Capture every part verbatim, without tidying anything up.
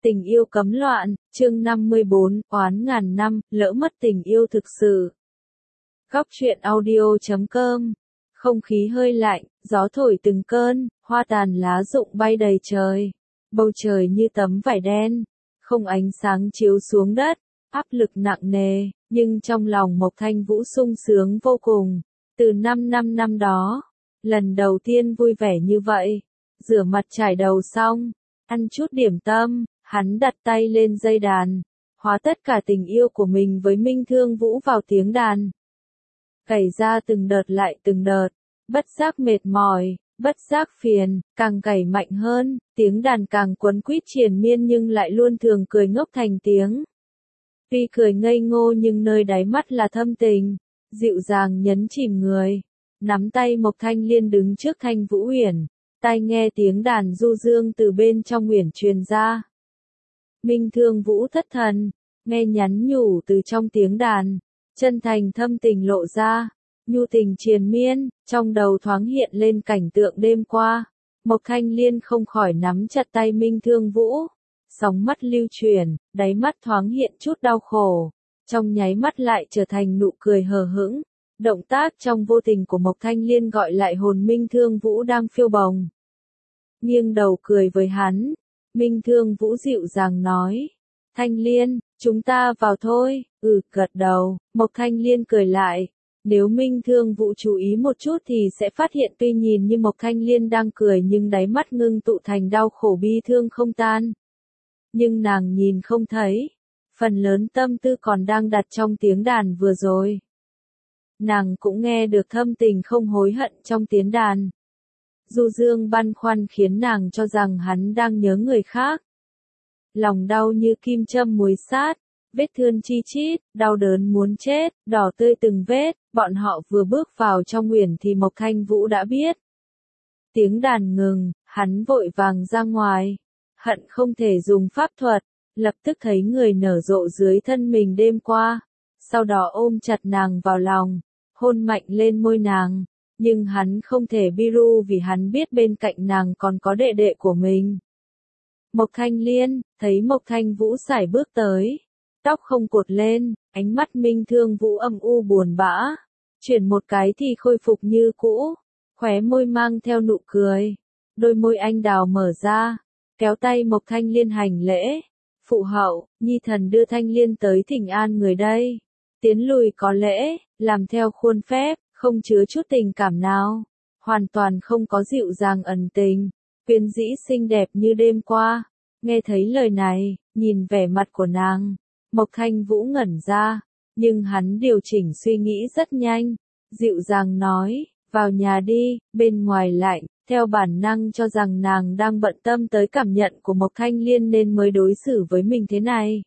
Tình yêu cấm loạn, chương năm mươi bốn, oán ngàn năm, lỡ mất tình yêu thực sự. Góc truyện audio chấm com. Không khí hơi lạnh, gió thổi từng cơn, hoa tàn lá rụng bay đầy trời. Bầu trời như tấm vải đen, không ánh sáng chiếu xuống đất, áp lực nặng nề, nhưng trong lòng Mộc Thanh Vũ sung sướng vô cùng. Từ năm năm năm đó, lần đầu tiên vui vẻ như vậy, rửa mặt chải đầu xong, ăn chút điểm tâm. Hắn đặt tay lên dây đàn, hóa tất cả tình yêu của mình với Minh Thương Vũ vào tiếng đàn. Cày ra từng đợt lại từng đợt, bất giác mệt mỏi, bất giác phiền, càng cày mạnh hơn, tiếng đàn càng quấn quýt triền miên nhưng lại luôn thường cười ngốc thành tiếng. Tuy cười ngây ngô nhưng nơi đáy mắt là thâm tình, dịu dàng nhấn chìm người. Nắm tay Mộc Thanh Liên đứng trước Thanh Vũ Uyển, tai nghe tiếng đàn du dương từ bên trong uyển truyền ra. Minh Thương Vũ thất thần, nghe nhắn nhủ từ trong tiếng đàn, chân thành thâm tình lộ ra, nhu tình triền miên, trong đầu thoáng hiện lên cảnh tượng đêm qua. Mộc Thanh Liên không khỏi nắm chặt tay Minh Thương Vũ, sóng mắt lưu chuyển, đáy mắt thoáng hiện chút đau khổ, trong nháy mắt lại trở thành nụ cười hờ hững. Động tác trong vô tình của Mộc Thanh Liên gọi lại hồn Minh Thương Vũ đang phiêu bồng. Nghiêng đầu cười với hắn. Minh Thương Vũ dịu dàng nói, Thanh Liên, chúng ta vào thôi, ừ, gật đầu. Mộc Thanh Liên cười lại, nếu Minh Thương Vũ chú ý một chút thì sẽ phát hiện tuy nhìn như Mộc Thanh Liên đang cười nhưng đáy mắt ngưng tụ thành đau khổ bi thương không tan. Nhưng nàng nhìn không thấy, phần lớn tâm tư còn đang đặt trong tiếng đàn vừa rồi. Nàng cũng nghe được thâm tình không hối hận trong tiếng đàn. Du dương băn khoăn khiến nàng cho rằng hắn đang nhớ người khác. Lòng đau như kim châm muối sát, vết thương chi chít, đau đớn muốn chết, đỏ tươi từng vết. Bọn họ vừa bước vào trong uyển thì Mộc Thanh Vũ đã biết. Tiếng đàn ngừng, hắn vội vàng ra ngoài. Hận không thể dùng pháp thuật, lập tức thấy người nở rộ dưới thân mình đêm qua. Sau đó ôm chặt nàng vào lòng, hôn mạnh lên môi nàng. Nhưng hắn không thể biru vì hắn biết bên cạnh nàng còn có đệ đệ của mình. Mộc Thanh Liên, thấy Mộc Thanh Vũ sải bước tới. Tóc không cột lên, ánh mắt Minh Thương Vũ âm u buồn bã. Chuyển một cái thì khôi phục như cũ. Khóe môi mang theo nụ cười. Đôi môi anh đào mở ra. Kéo tay Mộc Thanh Liên hành lễ. Phụ hậu, nhi thần đưa Thanh Liên tới thỉnh an người đây. Tiến lùi có lễ, làm theo khuôn phép. Không chứa chút tình cảm nào, hoàn toàn không có dịu dàng ẩn tình, quyến rũ xinh đẹp như đêm qua. Nghe thấy lời này, nhìn vẻ mặt của nàng, Mộc Thanh Vũ ngẩn ra, nhưng hắn điều chỉnh suy nghĩ rất nhanh, dịu dàng nói, vào nhà đi, bên ngoài lạnh, theo bản năng cho rằng nàng đang bận tâm tới cảm nhận của Mộc Thanh Liên nên mới đối xử với mình thế này.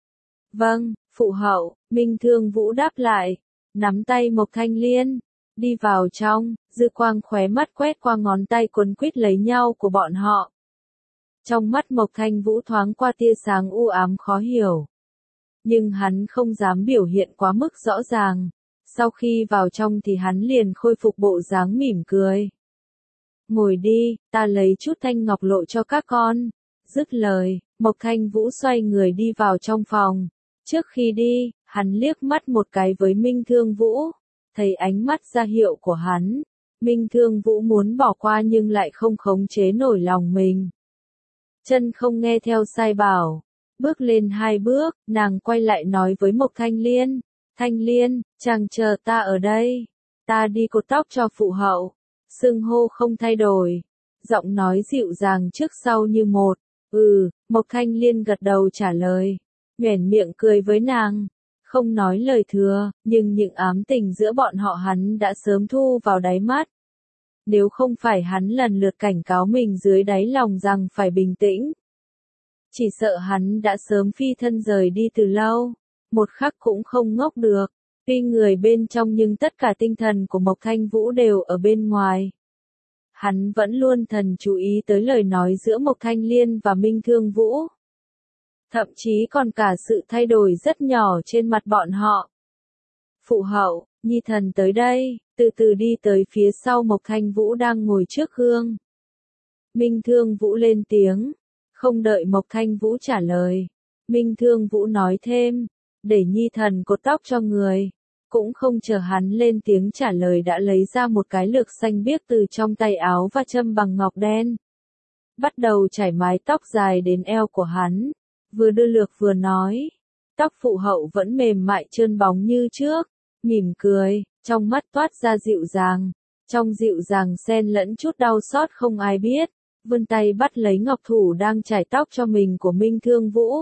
Vâng, phụ hậu, Minh Thương Vũ đáp lại. Nắm tay Mộc Thanh Liên, đi vào trong, dư quang khóe mắt quét qua ngón tay quấn quýt lấy nhau của bọn họ. Trong mắt Mộc Thanh Vũ thoáng qua tia sáng u ám khó hiểu. Nhưng hắn không dám biểu hiện quá mức rõ ràng. Sau khi vào trong thì hắn liền khôi phục bộ dáng mỉm cười. Ngồi đi, ta lấy chút thanh ngọc lộ cho các con. Dứt lời, Mộc Thanh Vũ xoay người đi vào trong phòng. Trước khi đi, hắn liếc mắt một cái với Minh Thương Vũ, thấy ánh mắt ra hiệu của hắn, Minh Thương Vũ muốn bỏ qua nhưng lại không khống chế nổi lòng mình. Chân không nghe theo sai bảo, bước lên hai bước, nàng quay lại nói với Mộc Thanh Liên, Thanh Liên, chàng chờ ta ở đây, ta đi cột tóc cho phụ hậu, xưng hô không thay đổi, giọng nói dịu dàng trước sau như một, ừ, Mộc Thanh Liên gật đầu trả lời. Nhoẻn miệng cười với nàng, không nói lời thừa, nhưng những ám tình giữa bọn họ hắn đã sớm thu vào đáy mắt. Nếu không phải hắn lần lượt cảnh cáo mình dưới đáy lòng rằng phải bình tĩnh, chỉ sợ hắn đã sớm phi thân rời đi từ lâu, một khắc cũng không ngốc được. Tuy người bên trong nhưng tất cả tinh thần của Mộc Thanh Vũ đều ở bên ngoài. Hắn vẫn luôn thần chú ý tới lời nói giữa Mộc Thanh Liên và Minh Thương Vũ. Thậm chí còn cả sự thay đổi rất nhỏ trên mặt bọn họ. Phụ hậu, nhi thần tới đây, từ từ đi tới phía sau Mộc Thanh Vũ đang ngồi trước gương. Minh Thương Vũ lên tiếng, Không đợi Mộc Thanh Vũ trả lời, Minh Thương Vũ nói thêm, để nhi thần cột tóc cho người. Cũng không chờ hắn lên tiếng trả lời đã lấy ra một cái lược xanh biếc từ trong tay áo và châm bằng ngọc đen. Bắt đầu chải mái tóc dài đến eo của hắn, vừa đưa lược vừa nói. Tóc phụ hậu vẫn mềm mại trơn bóng như trước, mỉm cười, trong mắt toát ra dịu dàng. Trong dịu dàng xen lẫn chút đau xót không ai biết, vươn tay bắt lấy ngọc thủ đang chải tóc cho mình của Minh Thương Vũ.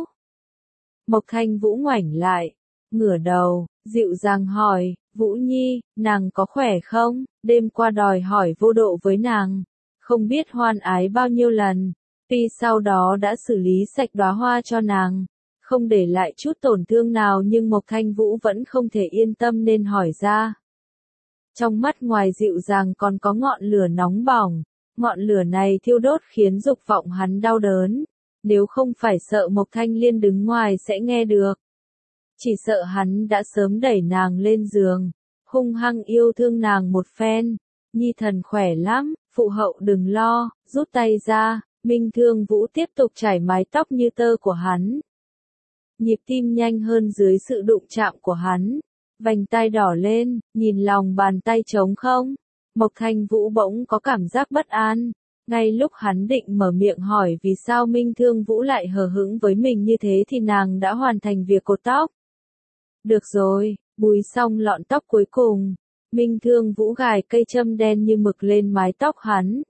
Mộc Thanh Vũ ngoảnh lại, ngửa đầu, dịu dàng hỏi, Vũ Nhi, nàng có khỏe không? Đêm qua đòi hỏi vô độ với nàng, không biết hoan ái bao nhiêu lần, tuy sau đó đã xử lý sạch đóa hoa cho nàng, không để lại chút tổn thương nào nhưng Mộc Thanh Vũ vẫn không thể yên tâm nên hỏi ra. Trong mắt ngoài dịu dàng còn có ngọn lửa nóng bỏng, ngọn lửa này thiêu đốt khiến dục vọng hắn đau đớn, nếu không phải sợ Mộc Thanh Liên đứng ngoài sẽ nghe được. Chỉ sợ hắn đã sớm đẩy nàng lên giường, hung hăng yêu thương nàng một phen. Nhi thần khỏe lắm, phụ hậu đừng lo, rút tay ra, Minh Thương Vũ tiếp tục chải mái tóc như tơ của hắn. Nhịp tim nhanh hơn dưới sự đụng chạm của hắn, vành tai đỏ lên, nhìn lòng bàn tay trống không. Mộc Thanh Vũ bỗng có cảm giác bất an, ngay lúc hắn định mở miệng hỏi vì sao Minh Thương Vũ lại hờ hững với mình như thế thì nàng đã hoàn thành việc cột tóc. Được rồi, búi xong lọn tóc cuối cùng, Minh Thương Vũ gài cây châm đen như mực lên mái tóc hắn.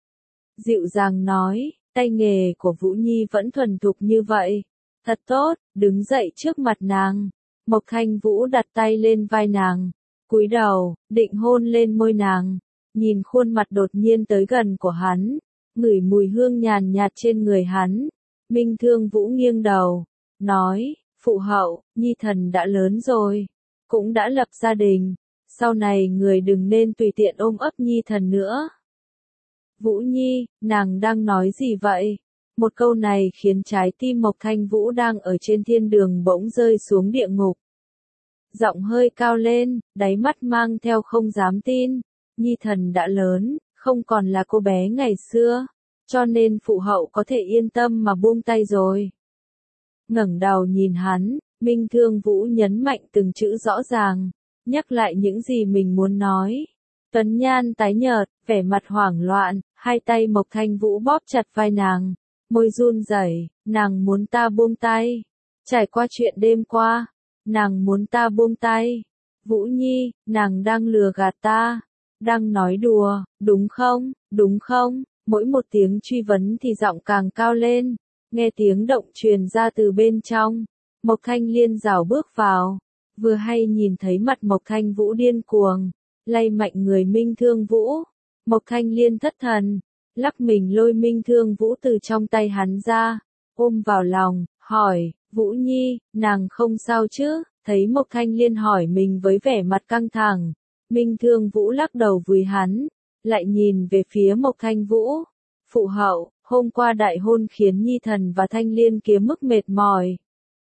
Dịu dàng nói, tay nghề của Vũ Nhi vẫn thuần thục như vậy. Thật tốt, đứng dậy trước mặt nàng. Mộc Thanh Vũ đặt tay lên vai nàng, cúi đầu, định hôn lên môi nàng. Nhìn khuôn mặt đột nhiên tới gần của hắn, ngửi mùi hương nhàn nhạt trên người hắn. Minh Thương Vũ nghiêng đầu, nói, phụ hậu, nhi thần đã lớn rồi, cũng đã lập gia đình, sau này người đừng nên tùy tiện ôm ấp nhi thần nữa. Vũ Nhi, nàng đang nói gì vậy? Một câu này khiến trái tim Mộc Thanh Vũ đang ở trên thiên đường bỗng rơi xuống địa ngục. Giọng hơi cao lên, đáy mắt mang theo không dám tin. Nhi thần đã lớn, không còn là cô bé ngày xưa, cho nên phụ hậu có thể yên tâm mà buông tay rồi. Ngẩng đầu nhìn hắn, Minh Thương Vũ nhấn mạnh từng chữ rõ ràng, nhắc lại những gì mình muốn nói. Tuấn nhan tái nhợt, vẻ mặt hoảng loạn, hai tay Mộc Thanh Vũ bóp chặt vai nàng, môi run rẩy, nàng muốn ta buông tay. Trải qua chuyện đêm qua, nàng muốn ta buông tay. Vũ Nhi, nàng đang lừa gạt ta, đang nói đùa, đúng không, đúng không? Mỗi một tiếng truy vấn thì giọng càng cao lên, nghe tiếng động truyền ra từ bên trong. Mộc Thanh Liên rảo bước vào, vừa hay nhìn thấy mặt Mộc Thanh Vũ điên cuồng, lay mạnh người Minh Thương Vũ. Mộc Thanh Liên thất thần, lắc mình lôi Minh Thương Vũ từ trong tay hắn ra, ôm vào lòng, hỏi, Vũ Nhi, nàng không sao chứ? Thấy Mộc Thanh Liên hỏi mình với vẻ mặt căng thẳng, Minh Thương Vũ lắc đầu vùi hắn, lại nhìn về phía Mộc Thanh Vũ. Phụ hậu, hôm qua đại hôn khiến Nhi thần và Thanh Liên kiếm mức mệt mỏi.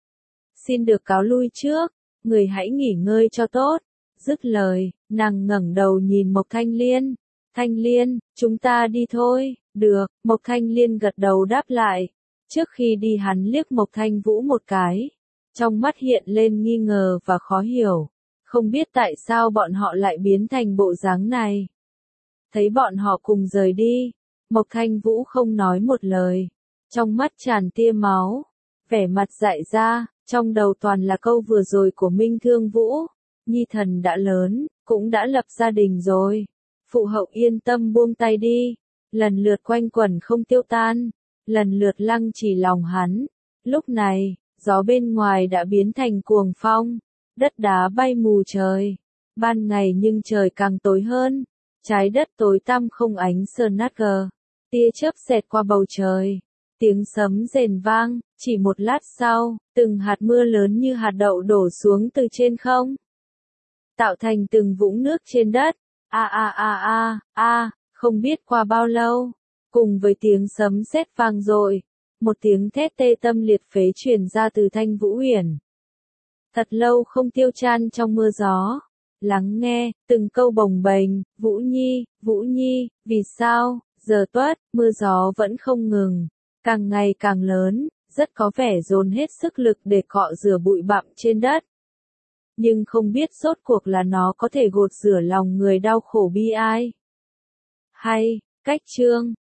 Xin được cáo lui trước, người hãy nghỉ ngơi cho tốt. Dứt lời, nàng ngẩng đầu nhìn Mộc Thanh Liên. Thanh Liên, chúng ta đi thôi. Được, Mộc Thanh Liên gật đầu đáp lại. Trước khi đi hắn liếc Mộc Thanh Vũ một cái, trong mắt hiện lên nghi ngờ và khó hiểu. Không biết tại sao bọn họ lại biến thành bộ dáng này. Thấy bọn họ cùng rời đi, Mộc Thanh Vũ không nói một lời, trong mắt tràn tia máu, vẻ mặt dại ra, trong đầu toàn là câu vừa rồi của Minh Thương Vũ. Nhi thần đã lớn, cũng đã lập gia đình rồi. Phụ hậu yên tâm buông tay đi. Lần lượt quanh quẩn không tiêu tan, lần lượt lăng trì lòng hắn. Lúc này, gió bên ngoài đã biến thành cuồng phong, đất đá bay mù trời. Ban ngày nhưng trời càng tối hơn, trái đất tối tăm không ánh sơn nát gờ. Tia chớp xẹt qua bầu trời, tiếng sấm rền vang, chỉ một lát sau, từng hạt mưa lớn như hạt đậu đổ xuống từ trên không, tạo thành từng vũng nước trên đất. A a a a a, không biết qua bao lâu, cùng với tiếng sấm sét vang dội, một tiếng thét tê tâm liệt phế truyền ra từ Thanh Vũ Uyển. Thật lâu không tiêu chan trong mưa gió, lắng nghe từng câu bồng bềnh, Vũ Nhi, Vũ Nhi, vì sao? Giờ tuất, mưa gió vẫn không ngừng, càng ngày càng lớn, rất có vẻ dồn hết sức lực để cọ rửa bụi bặm trên đất. Nhưng không biết rốt cuộc là nó có thể gột rửa lòng người đau khổ bi ai. Hay, cách chương